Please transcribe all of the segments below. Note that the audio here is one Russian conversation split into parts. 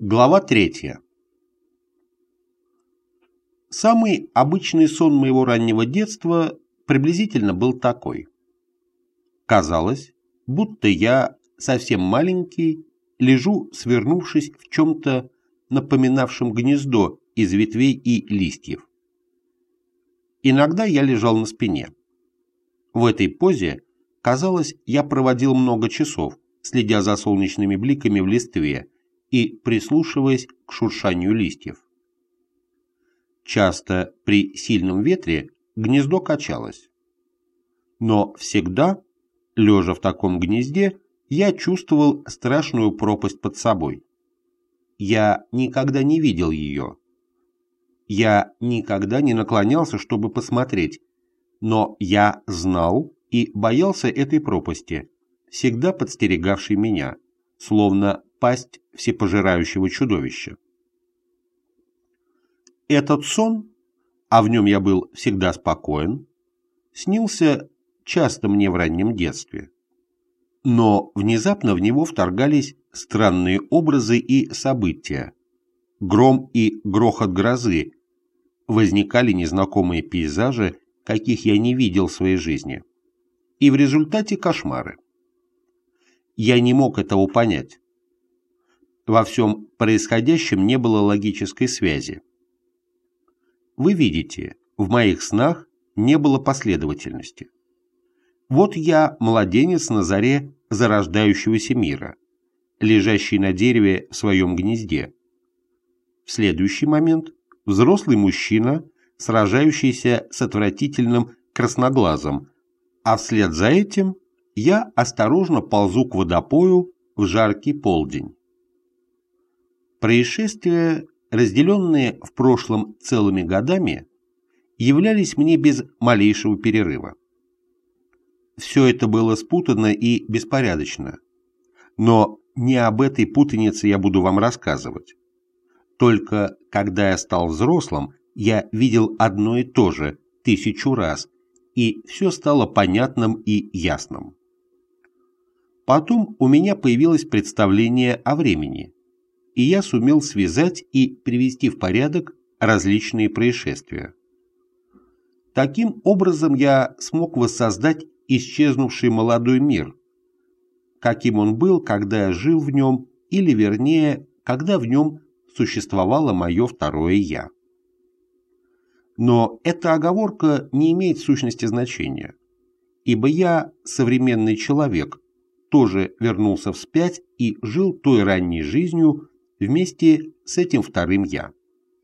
Глава 3. Самый обычный сон моего раннего детства приблизительно был такой. Казалось, будто я, совсем маленький, лежу, свернувшись в чем-то напоминавшем гнездо из ветвей и листьев. Иногда я лежал на спине. В этой позе, казалось, я проводил много часов, следя за солнечными бликами в листве и прислушиваясь к шуршанию листьев. Часто при сильном ветре гнездо качалось. Но всегда, лежа в таком гнезде, я чувствовал страшную пропасть под собой. Я никогда не видел ее. Я никогда не наклонялся, чтобы посмотреть, но я знал и боялся этой пропасти, всегда подстерегавшей меня, словно пасть всепожирающего чудовища. Этот сон, а в нем я был всегда спокоен, снился часто мне в раннем детстве. Но внезапно в него вторгались странные образы и события. Гром и грохот грозы, возникали незнакомые пейзажи, каких я не видел в своей жизни. И в результате кошмары. Я не мог этого понять. Во всем происходящем не было логической связи. Вы видите, в моих снах не было последовательности. Вот я младенец на заре зарождающегося мира, лежащий на дереве в своем гнезде. В следующий момент взрослый мужчина, сражающийся с отвратительным красноглазом, а вслед за этим я осторожно ползу к водопою в жаркий полдень. Происшествия, разделенные в прошлом целыми годами, являлись мне без малейшего перерыва. Все это было спутано и беспорядочно, но не об этой путанице я буду вам рассказывать. Только когда я стал взрослым, я видел одно и то же 1000 раз, и все стало понятным и ясным. Потом у меня появилось представление о времени, и я сумел связать и привести в порядок различные происшествия. Таким образом я смог воссоздать исчезнувший молодой мир, каким он был, когда я жил в нем, или вернее, когда в нем существовало мое второе «я». Но эта оговорка не имеет в сущности значения, ибо я, современный человек, тоже вернулся вспять и жил той ранней жизнью вместе с этим вторым «я».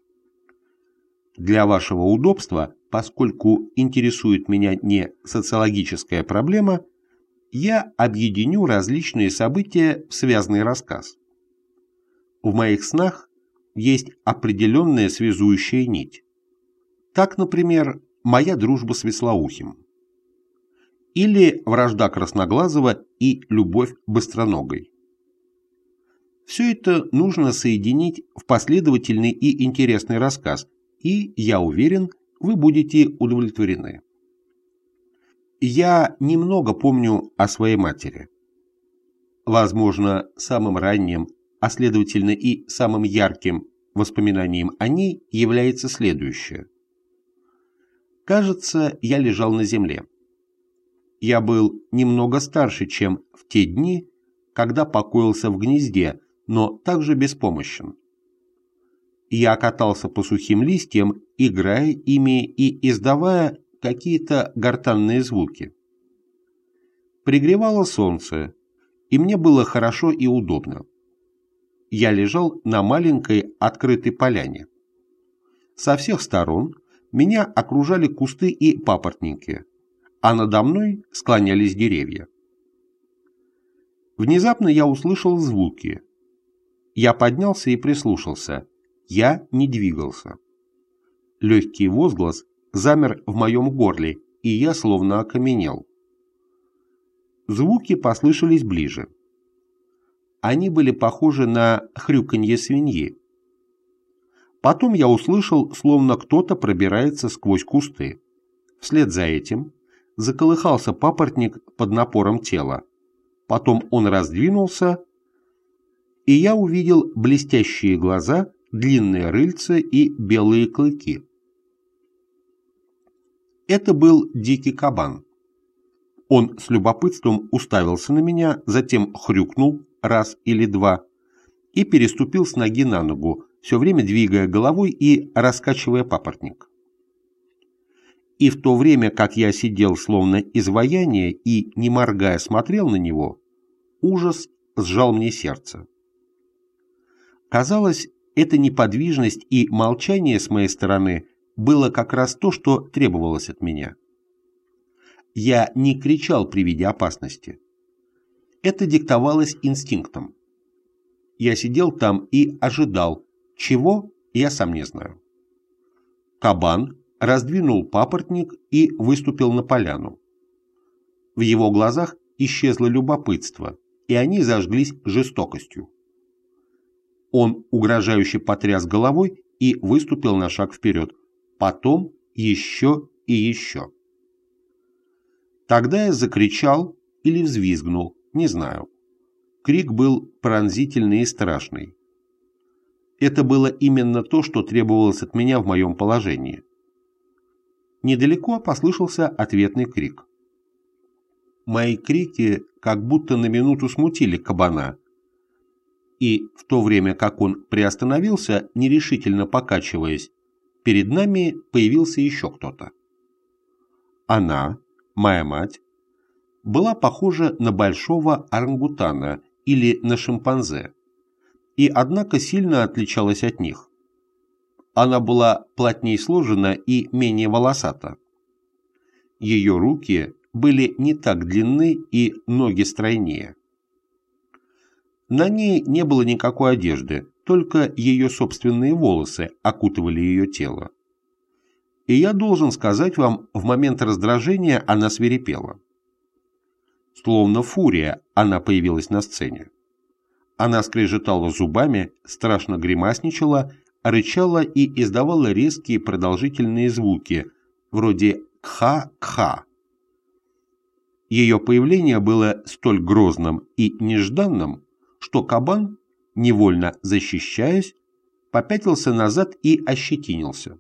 Для вашего удобства, поскольку интересует меня не социологическая проблема, я объединю различные события в связанный рассказ. В моих снах есть определенная связующая нить. Так, например, моя дружба с Вислоухим. Или вражда Красноглазого и любовь Быстроногой. Все это нужно соединить в последовательный и интересный рассказ, и, я уверен, вы будете удовлетворены. Я немного помню о своей матери. Возможно, самым ранним, а следовательно и самым ярким воспоминанием о ней является следующее. Кажется, я лежал на земле. Я был немного старше, чем в те дни, когда покоился в гнезде, но также беспомощен. Я катался по сухим листьям, играя ими и издавая какие-то гортанные звуки. Пригревало солнце, и мне было хорошо и удобно. Я лежал на маленькой открытой поляне. Со всех сторон меня окружали кусты и папоротники, а надо мной склонялись деревья. Внезапно я услышал звуки. Я поднялся и прислушался. Я не двигался. Легкий возглас замер в моем горле, и я словно окаменел. Звуки послышались ближе. Они были похожи на хрюканье свиньи. Потом я услышал, словно кто-то пробирается сквозь кусты. Вслед за этим заколыхался папоротник под напором тела. Потом он раздвинулся, и я увидел блестящие глаза, длинные рыльца и белые клыки. Это был дикий кабан. Он с любопытством уставился на меня, затем хрюкнул раз или два и переступил с ноги на ногу, все время двигая головой и раскачивая папоротник. И в то время, как я сидел словно изваяние и, не моргая, смотрел на него, ужас сжал мне сердце. Казалось, эта неподвижность и молчание с моей стороны было как раз то, что требовалось от меня. Я не кричал при виде опасности. Это диктовалось инстинктом. Я сидел там и ожидал, чего, я сам не знаю. Кабан раздвинул папоротник и выступил на поляну. В его глазах исчезло любопытство, и они зажглись жестокостью. Он угрожающе потряс головой и выступил на шаг вперед, потом еще и еще. Тогда я закричал или взвизгнул, не знаю. Крик был пронзительный и страшный. Это было именно то, что требовалось от меня в моем положении. Недалеко послышался ответный крик. Мои крики как будто на минуту смутили кабана, и в то время как он приостановился, нерешительно покачиваясь, перед нами появился еще кто-то. Она, моя мать, была похожа на большого орангутана или на шимпанзе, и однако сильно отличалась от них. Она была плотнее сложена и менее волосата. Ее руки были не так длинны и ноги стройнее. На ней не было никакой одежды, только ее собственные волосы окутывали ее тело. И я должен сказать вам, в момент раздражения она свирепела. Словно фурия она появилась на сцене. Она скрежетала зубами, страшно гримасничала, рычала и издавала резкие продолжительные звуки, вроде «кха-кха». Ее появление было столь грозным и нежданным, что кабан, невольно защищаясь, попятился назад и ощетинился.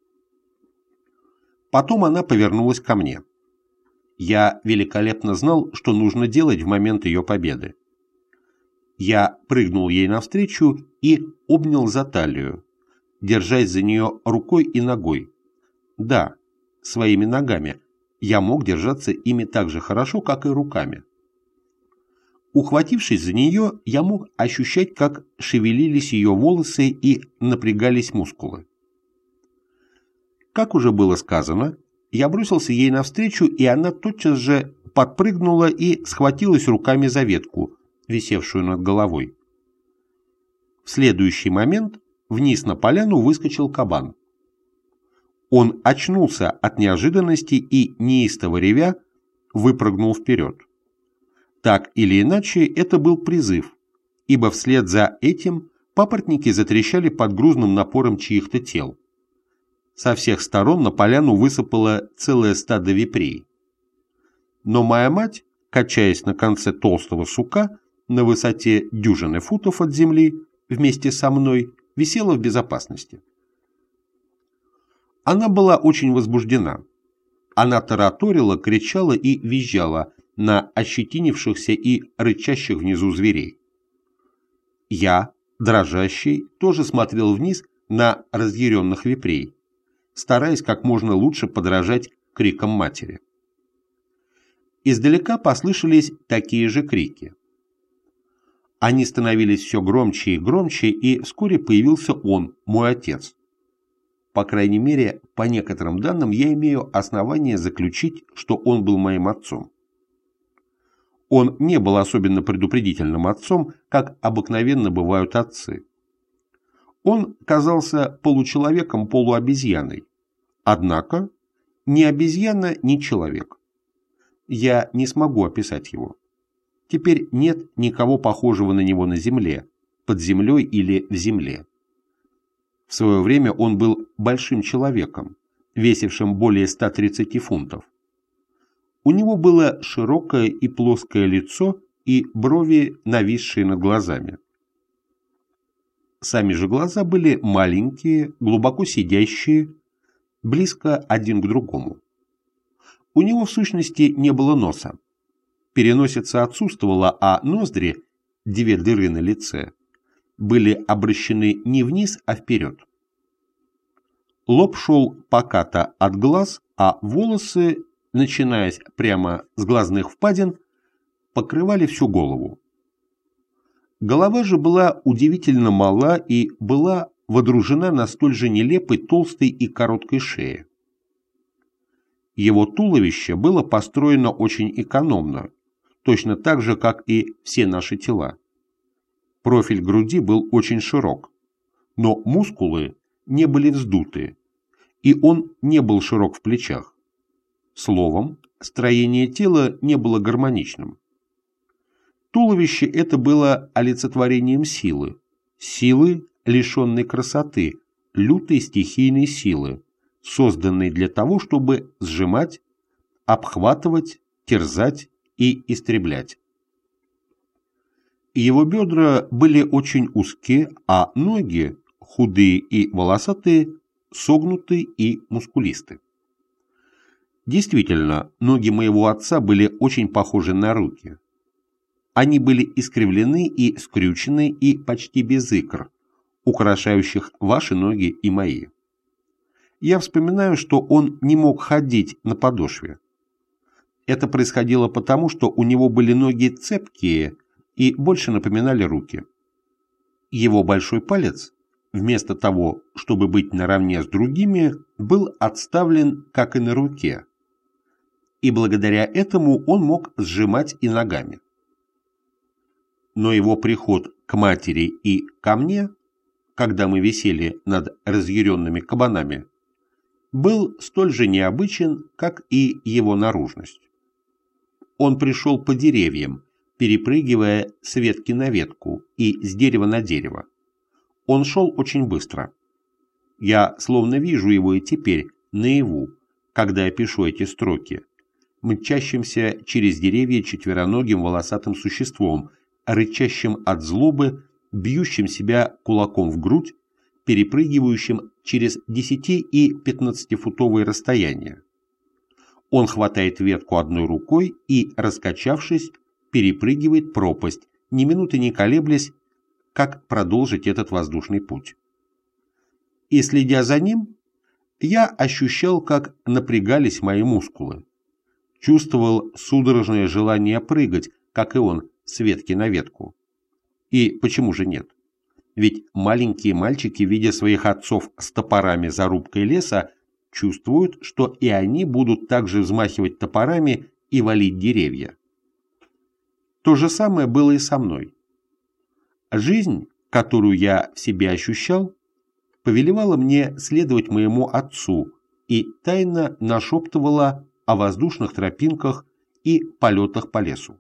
Потом она повернулась ко мне. Я великолепно знал, что нужно делать в момент ее победы. Я прыгнул ей навстречу и обнял за талию, держась за нее рукой и ногой. Да, своими ногами. Я мог держаться ими так же хорошо, как и руками. Ухватившись за нее, я мог ощущать, как шевелились ее волосы и напрягались мускулы. Как уже было сказано, я бросился ей навстречу, и она тотчас же подпрыгнула и схватилась руками за ветку, висевшую над головой. В следующий момент вниз на поляну выскочил кабан. Он очнулся от неожиданности и, неистово ревя, выпрыгнул вперед. Так или иначе, это был призыв, ибо вслед за этим папоротники затрещали под грузным напором чьих-то тел. Со всех сторон на поляну высыпало целое стадо випрей. Но моя мать, качаясь на конце толстого сука, на высоте дюжины футов от земли, вместе со мной, висела в безопасности. Она была очень возбуждена. Она тараторила, кричала и визжала на ощетинившихся и рычащих внизу зверей. Я, дрожащий, тоже смотрел вниз на разъяренных випрей, стараясь как можно лучше подражать крикам матери. Издалека послышались такие же крики. Они становились все громче и громче, и вскоре появился он, мой отец. По крайней мере, по некоторым данным, я имею основание заключить, что он был моим отцом. Он не был особенно предупредительным отцом, как обыкновенно бывают отцы. Он казался получеловеком, полуобезьяной. Однако ни обезьяна, ни человек. Я не смогу описать его. Теперь нет никого похожего на него на земле, под землей или в земле. В свое время он был большим человеком, весившим более 130 фунтов. У него было широкое и плоское лицо и брови, нависшие над глазами. Сами же глаза были маленькие, глубоко сидящие, близко один к другому. У него в сущности не было носа. Переносица отсутствовала, а ноздри, две дыры на лице, были обращены не вниз, а вперед. Лоб шел покато от глаз, а волосы, начинаясь прямо с глазных впадин, покрывали всю голову. Голова же была удивительно мала и была водружена на столь же нелепой толстой и короткой шее. Его туловище было построено очень экономно, точно так же, как и все наши тела. Профиль груди был очень широк, но мускулы не были вздуты, и он не был широк в плечах. Словом, строение тела не было гармоничным. Туловище это было олицетворением силы, силы, лишенной красоты, лютой стихийной силы, созданной для того, чтобы сжимать, обхватывать, терзать и истреблять. Его бедра были очень узкие, а ноги, худые и волосатые, согнуты и мускулисты. Действительно, ноги моего отца были очень похожи на руки. Они были искривлены и скрючены и почти без икр, украшающих ваши ноги и мои. Я вспоминаю, что он не мог ходить на подошве. Это происходило потому, что у него были ноги цепкие и больше напоминали руки. Его большой палец, вместо того, чтобы быть наравне с другими, был отставлен, как и на руке, и благодаря этому он мог сжимать и ногами. Но его приход к матери и ко мне, когда мы висели над разъяренными кабанами, был столь же необычен, как и его наружность. Он пришел по деревьям, перепрыгивая с ветки на ветку и с дерева на дерево. Он шел очень быстро. Я словно вижу его и теперь, наяву, когда я пишу эти строки, мчащимся через деревья четвероногим волосатым существом, рычащим от злобы, бьющим себя кулаком в грудь, перепрыгивающим через 10- и 15-футовые расстояния. Он хватает ветку одной рукой и, раскачавшись, перепрыгивает пропасть, ни минуты не колеблясь, как продолжить этот воздушный путь. И, следя за ним, я ощущал, как напрягались мои мускулы. Чувствовал судорожное желание прыгать, как и он, с ветки на ветку. И почему же нет? Ведь маленькие мальчики, видя своих отцов с топорами за рубкой леса, чувствуют, что и они будут также взмахивать топорами и валить деревья. То же самое было и со мной. Жизнь, которую я в себе ощущал, повелевала мне следовать моему отцу и тайно нашептывала о воздушных тропинках и полетах по лесу.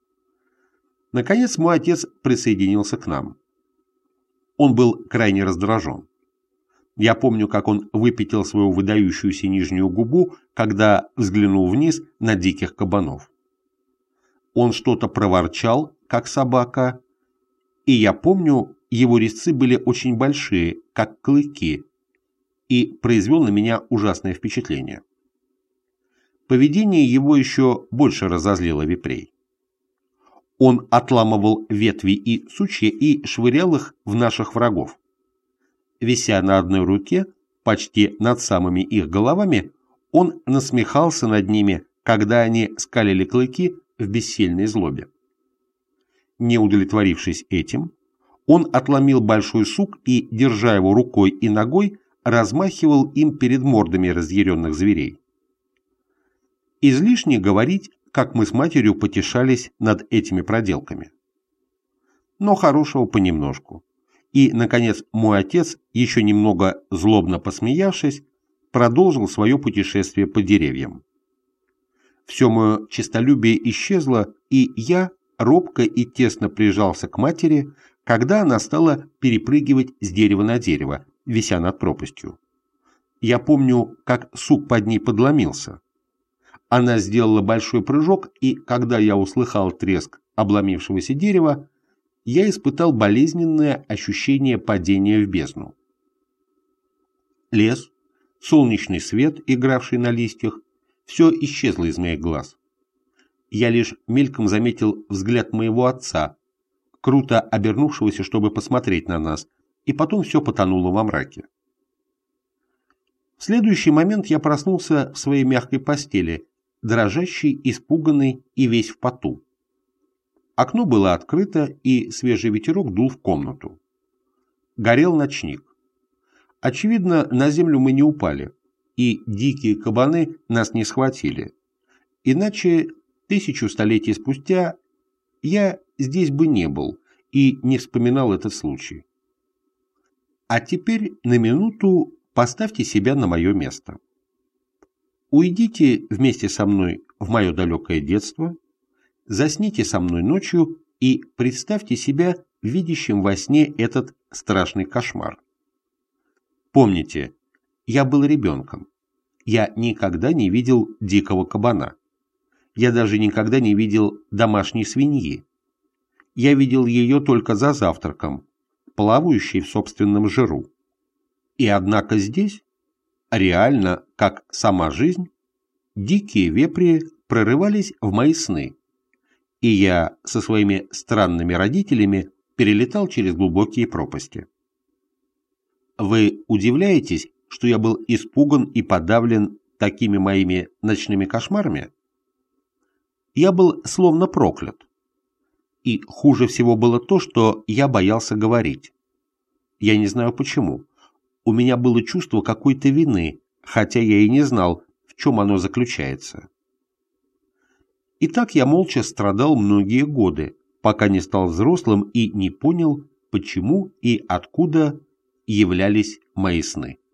Наконец мой отец присоединился к нам. Он был крайне раздражен. Я помню, как он выпятил свою выдающуюся нижнюю губу, когда взглянул вниз на диких кабанов. Он что-то проворчал, как собака, и я помню, его резцы были очень большие, как клыки, и произвел на меня ужасное впечатление. Поведение его еще больше разозлило вепрей. Он отламывал ветви и сучья и швырял их в наших врагов. Вися на одной руке, почти над самыми их головами, он насмехался над ними, когда они скалили клыки в бессильной злобе. Не удовлетворившись этим, он отломил большой сук и, держа его рукой и ногой, размахивал им перед мордами разъяренных зверей. Излишне говорить, как мы с матерью потешались над этими проделками. Но хорошего понемножку. И, наконец, мой отец, еще немного злобно посмеявшись, продолжил свое путешествие по деревьям. Все мое честолюбие исчезло, и я робко и тесно прижался к матери, когда она стала перепрыгивать с дерева на дерево, вися над пропастью. Я помню, как сук под ней подломился. Она сделала большой прыжок, и когда я услыхал треск обломившегося дерева, я испытал болезненное ощущение падения в бездну. Лес, солнечный свет, игравший на листьях, все исчезло из моих глаз. Я лишь мельком заметил взгляд моего отца, круто обернувшегося, чтобы посмотреть на нас, и потом все потонуло во мраке. В следующий момент я проснулся в своей мягкой постели, дрожащий, испуганный и весь в поту. Окно было открыто, и свежий ветерок дул в комнату. Горел ночник. Очевидно, на землю мы не упали, и дикие кабаны нас не схватили. Иначе 1000 столетий спустя я здесь бы не был и не вспоминал этот случай. А теперь на минуту поставьте себя на мое место. Уйдите вместе со мной в мое далекое детство, засните со мной ночью и представьте себя видящим во сне этот страшный кошмар. Помните, я был ребенком. Я никогда не видел дикого кабана. Я даже никогда не видел домашней свиньи. Я видел ее только за завтраком, плавающей в собственном жиру. И однако здесь, реально, как сама жизнь, дикие вепри прорывались в мои сны, и я со своими странными родителями перелетал через глубокие пропасти. Вы удивляетесь, что я был испуган и подавлен такими моими ночными кошмарами? Я был словно проклят. И хуже всего было то, что я боялся говорить. Я не знаю почему. У меня было чувство какой-то вины, хотя я и не знал, в чем оно заключается. И так я молча страдал многие годы, пока не стал взрослым и не понял, почему и откуда являлись мои сны.